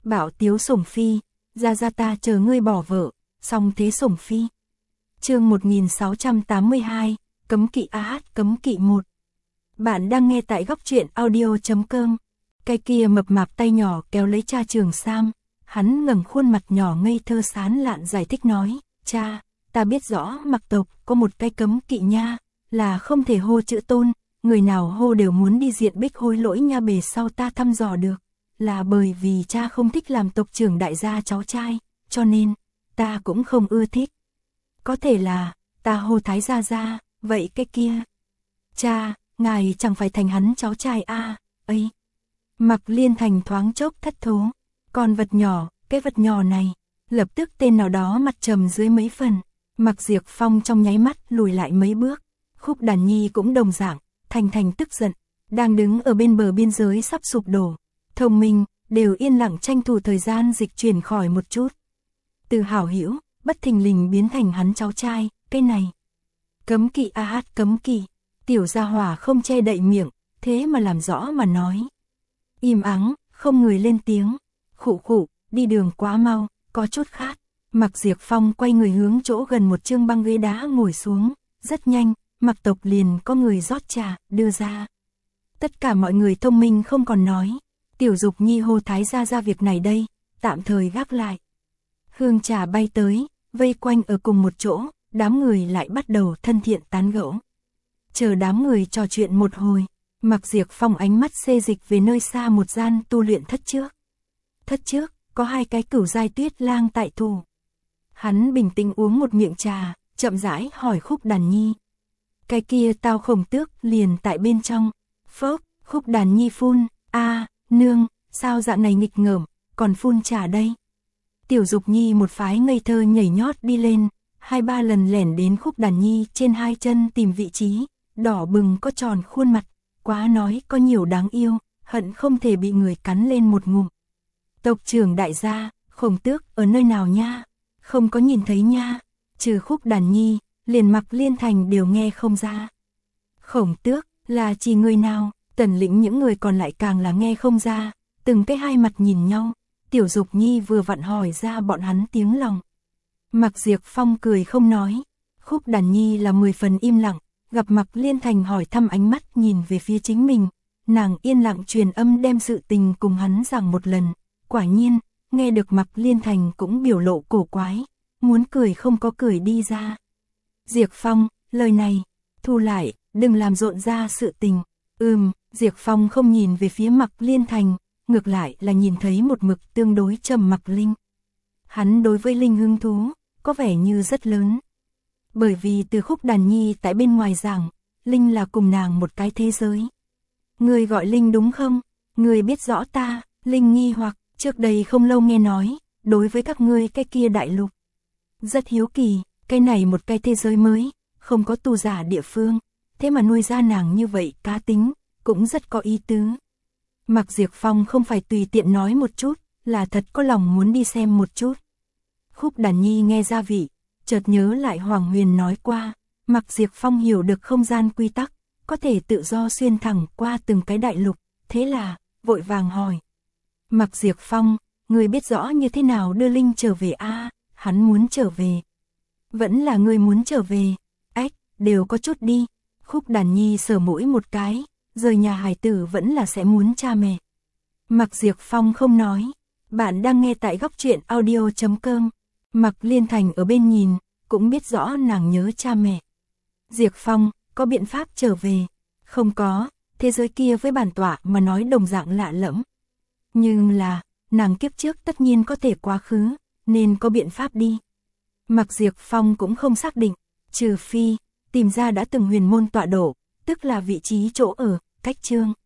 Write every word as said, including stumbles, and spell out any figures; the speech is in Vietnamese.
Bảo tiếu sủng phi, ra ra ta chờ ngươi bỏ vợ, song thế sủng phi. Chương một nghìn sáu trăm tám mươi hai, cấm kỵ a hát cấm kỵ một. Bạn đang nghe tại góc truyện audio chấm com. Cái kia mập mạp tay nhỏ kéo lấy cha Trường Sam, hắn ngẩng khuôn mặt nhỏ ngây thơ sán lạn giải thích nói, cha, ta biết rõ Mặc tộc có một cái cấm kỵ nha, là không thể hô chữ tôn, người nào hô đều muốn đi diện bích hối lỗi nha. Bề sau ta thăm dò được, là bởi vì cha không thích làm tộc trưởng đại gia cháu trai, cho nên, ta cũng không ưa thích. Có thể là, ta hô thái gia gia, vậy cái kia. Cha, ngài chẳng phải thành hắn cháu trai a à, ấy. Mặc Liên Thành thoáng chốc thất thố, con vật nhỏ, cái vật nhỏ này, lập tức tên nào đó mặt trầm dưới mấy phần. Mặc Diệp Phong trong nháy mắt lùi lại mấy bước, Khúc Đàn Nhi cũng đồng dạng, thành thành tức giận, đang đứng ở bên bờ biên giới sắp sụp đổ. Thông minh, đều yên lặng tranh thủ thời gian dịch chuyển khỏi một chút. Từ hảo hữu, bất thình lình biến thành hắn cháu trai, cái này. Cấm kỵ a hát cấm kỵ, tiểu gia hỏa không che đậy miệng, thế mà làm rõ mà nói. Im ắng, không người lên tiếng, khụ khụ, đi đường quá mau, có chút khát. Mặc Diệp Phong quay người hướng chỗ gần một chương băng ghế đá ngồi xuống, rất nhanh, Mặc tộc liền có người rót trà, đưa ra. Tất cả mọi người thông minh không còn nói, Tiểu Dục Nhi hô thái gia gia việc này đây, tạm thời gác lại. Hương trà bay tới, vây quanh ở cùng một chỗ, đám người lại bắt đầu thân thiện tán gẫu. Chờ đám người trò chuyện một hồi, Mặc Diệp Phong ánh mắt xê dịch về nơi xa một gian tu luyện thất trước. Thất trước, có hai cái cửu giai tuyết lang tại thủ. Hắn bình tĩnh uống một miệng trà, chậm rãi hỏi Khúc Đàn Nhi. Cái kia Tao Khổng Tước liền tại bên trong. Phốc, Khúc Đàn Nhi phun, a nương, sao dạng này nghịch ngợm, còn phun trà đây. Tiểu Dục Nhi một phái ngây thơ nhảy nhót đi lên, hai ba lần lẻn đến Khúc Đàn Nhi trên hai chân tìm vị trí, đỏ bừng có tròn khuôn mặt, quá nói có nhiều đáng yêu, hận không thể bị người cắn lên một ngụm. Tộc trưởng đại gia, Khổng Tước ở nơi nào nha? Không có nhìn thấy nha, trừ Khúc Đàn Nhi, liền Mặc Liên Thành đều nghe không ra. Khổng Tước, là chỉ người nào? Tần lĩnh những người còn lại càng là nghe không ra, từng cái hai mặt nhìn nhau, Tiểu Dục Nhi vừa vặn hỏi ra bọn hắn tiếng lòng. Mặc Diệp Phong cười không nói, Khúc Đàn Nhi là mười phần im lặng, gặp Mặc Liên Thành hỏi thăm ánh mắt nhìn về phía chính mình, nàng yên lặng truyền âm đem sự tình cùng hắn giảng một lần, quả nhiên, nghe được Mặc Liên Thành cũng biểu lộ cổ quái, muốn cười không có cười đi ra. Diệp Phong, lời này, thu lại, đừng làm rộn ra sự tình. Ừm, Diệp Phong không nhìn về phía Mặc Liên Thành, ngược lại là nhìn thấy một mực tương đối trầm mặc Linh. Hắn đối với Linh hứng thú, có vẻ như rất lớn. Bởi vì từ Khúc Đàn Nhi tại bên ngoài giảng, Linh là cùng nàng một cái thế giới. Người gọi Linh đúng không? Người biết rõ ta, Linh nghi hoặc, trước đây không lâu nghe nói, đối với các ngươi cái kia đại lục. Rất hiếu kỳ, cái này một cái thế giới mới, không có tu giả địa phương. Thế mà nuôi ra nàng như vậy cá tính, cũng rất có ý tứ. Mặc Diệp Phong không phải tùy tiện nói một chút, là thật có lòng muốn đi xem một chút. Khúc Đàn Nhi nghe ra vị, chợt nhớ lại Hoàng Huyền nói qua, Mặc Diệp Phong hiểu được không gian quy tắc, có thể tự do xuyên thẳng qua từng cái đại lục, thế là, vội vàng hỏi. Mặc Diệp Phong, người biết rõ như thế nào đưa Linh trở về a à, hắn muốn trở về. Vẫn là người muốn trở về, ách, đều có chút đi. Khúc Đàn Nhi sờ mũi một cái, rời nhà hài tử vẫn là sẽ muốn cha mẹ. Mặc Diệp Phong không nói, bạn đang nghe tại góc truyện audio chấm com. Mặc Liên Thành ở bên nhìn, cũng biết rõ nàng nhớ cha mẹ. Diệp Phong, có biện pháp trở về? Không có, thế giới kia với bản tọa mà nói đồng dạng lạ lẫm. Nhưng là, nàng kiếp trước tất nhiên có thể quá khứ, nên có biện pháp đi. Mặc Diệp Phong cũng không xác định, trừ phi tìm ra đã từng huyền môn tọa độ, tức là vị trí chỗ ở, cách chương.